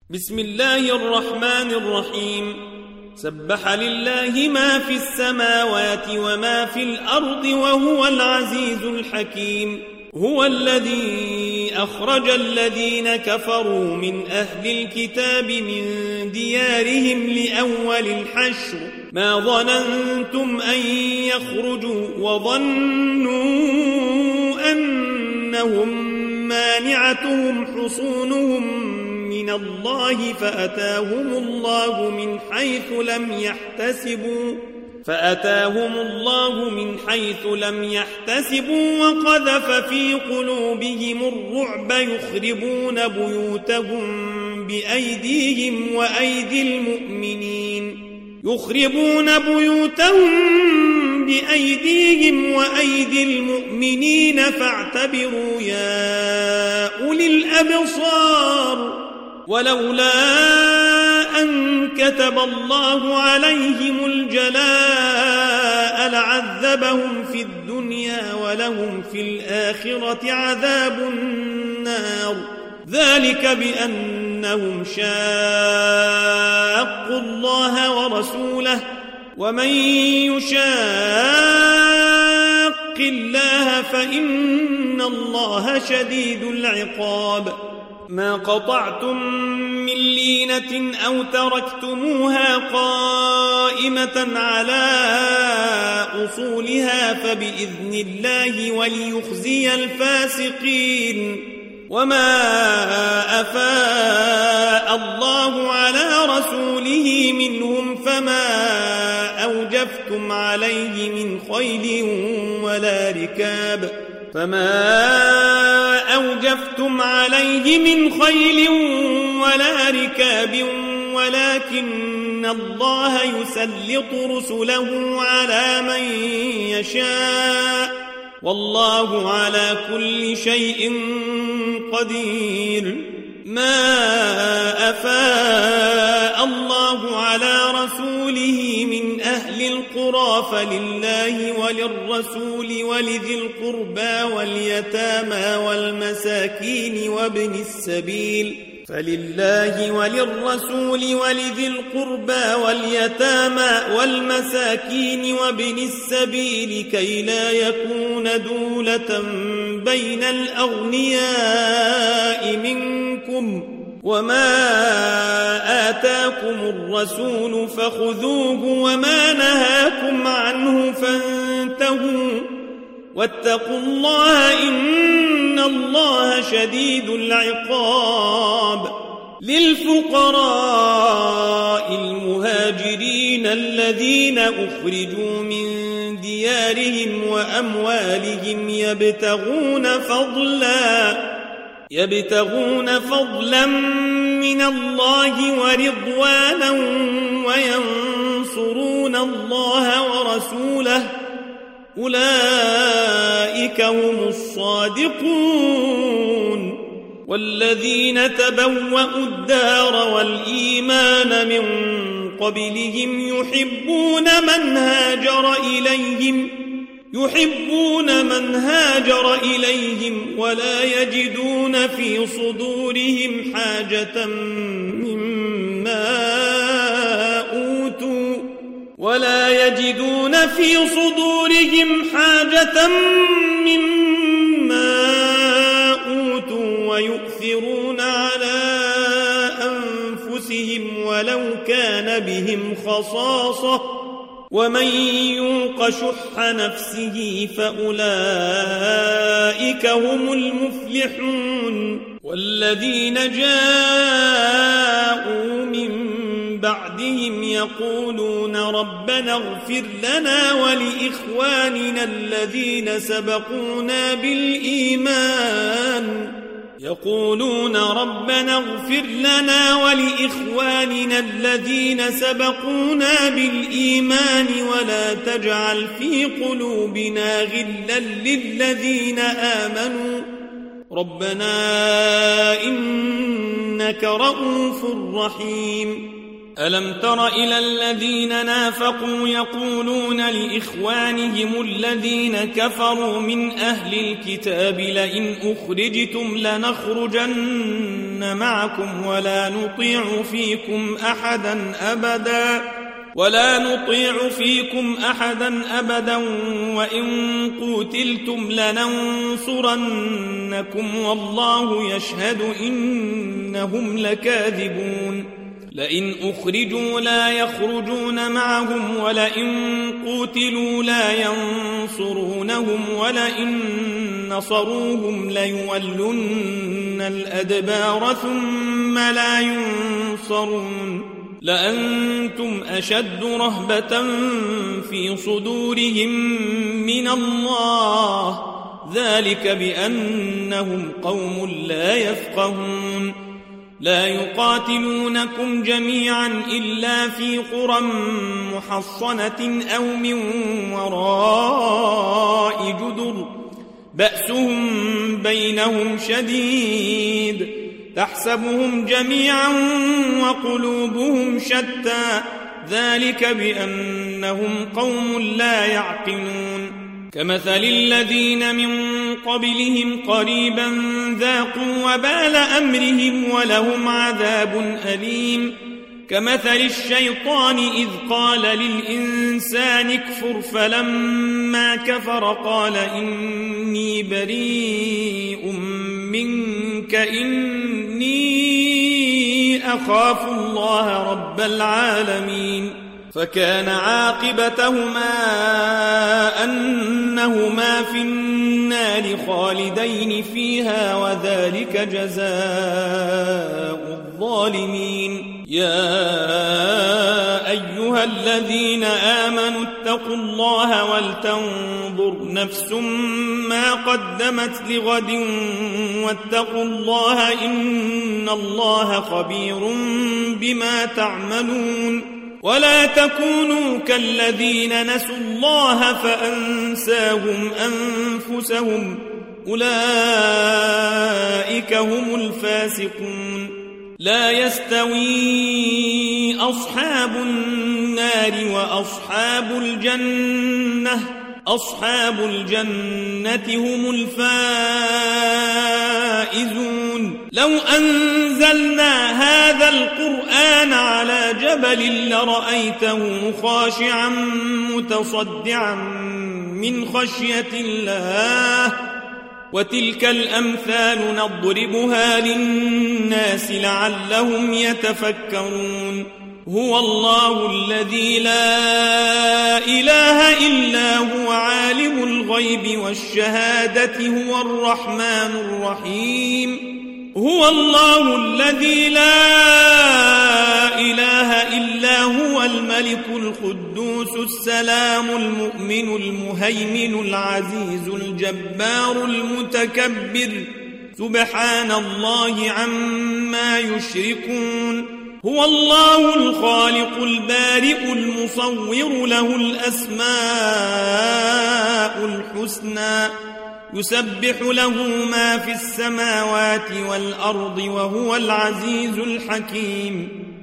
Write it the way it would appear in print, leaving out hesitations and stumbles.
بسم الله الرحمن الرحيم. سبح لله ما في السماوات وما في الأرض وهو العزيز الحكيم. هو الذي أخرج الذين كفروا من أهل الكتاب من ديارهم لأول الحشر ما ظننتم أن يخرجوا وظنوا أنهم مانعتهم حصونهم من الله فأتاهم الله من حيث لم يحتسبوا وقذف في قلوبهم الرعب يخربون بأيديهم وأيدي المؤمنين فاعتبروا يا أولي الأبصار. ولولا أن كتب الله عليهم الجلاء لعذبهم في الدنيا ولهم في الآخرة عذاب النار. ذلك بأنهم شاقوا الله ورسوله ومن يشاق الله فإن الله شديد العقاب. ما قطعتم من لينة أو تركتموها قائمة على أصولها فبإذن الله وليخزي الفاسقين. وما أفاء الله على رسوله منهم فما أوجفتم عليه من خيل ولا ركاب ولكن الله يسلط رسله على من يشاء والله على كل شيء قدير. ما أفاء الله على رسوله من أهل القرى فلله وللرسول ولذي القربى واليتامى والمساكين وابن السبيل كي لا يكون دولة بين الأغنياء منكم. وما آتاكم الرسول فخذوه وما نهاكم عنه فانتهوا واتقوا الله إن الله شديد العقاب. للفقراء المهاجرين الذين أخرجوا من ديارهم وأموالهم يبتغون فضلا من الله ورضوانا وينصرون الله ورسوله أولئك هم الصادقون. والذين تبوأوا الدار والإيمان من قبلهم يحبون من هاجر إليهم ولا يجدون في صدورهم حاجة مما أوتوا ويؤثرون على أنفسهم ولو كان بهم خصاصة ومن يوق شح نفسه فأولئك هم المفلحون. والذين جاءوا من بعدهم يقولون ربنا اغفر لنا ولإخواننا الذين سبقونا بالإيمان ولا تجعل في قلوبنا غلا للذين آمنوا ربنا إنك رؤوف رحيم. ألم تر إلى الذين نافقوا يقولون لإخوانهم الذين كفروا من أهل الكتاب لئن أخرجتم لنخرجن معكم ولا نطيع فيكم أحدا أبدا وإن قتلتم لننصرنكم والله يشهد إنهم لكاذبون لئن أخرجوا لا يخرجون معهم ولئن قتلوا لا ينصرونهم ولئن نصروهم ليولن الأدبار ثم لا ينصرون لأنتم أشد رهبة في صدورهم من الله ذلك بأنهم قوم لا يفقهون لا يقاتلونكم جميعا إلا في قرى محصنة أو من وراء جدر بأسهم بينهم شديد تحسبهم جميعا وقلوبهم شتى ذلك بأنهم قوم لا يعقلون كمثل الذين من قبلهم قريبا ذاقوا وبال أمرهم ولهم عذاب أليم كمثل الشيطان إذ قال للإنسان اكفر فلما كفر قال إني بريء منك إني أخاف الله رب العالمين فكان عاقبتهما أنهما في النار خالدين فيها وذلك جزاء الظالمين يا أيها الذين آمنوا اتقوا الله ولتنظر نفس ما قدمت لغد واتقوا الله إن الله خبير بما تعملون ولا تكونوا كالذين نسوا الله فأنساهم أنفسهم أولئك هم الفاسقون لا يستوي أصحاب النار وأصحاب الجنة أصحاب الجنة هم الفائزون لو أنزلنا هذا القرآن على جبل لرأيته خاشعا متصدعا من خشية الله وتلك الأمثال نضربها للناس لعلهم يتفكرون هو الله الذي لا إله إلا هو عالم الغيب والشهادة هو الرحمن الرحيم هو الله الذي لا إله إلا هو الملك القدوس السلام المؤمن المهيمن العزيز الجبار المتكبر سبحان الله عما يشركون هو الله الخالق البارئ المصور له الأسماء الحسنى يسبح له ما في السماوات والأرض وهو العزيز الحكيم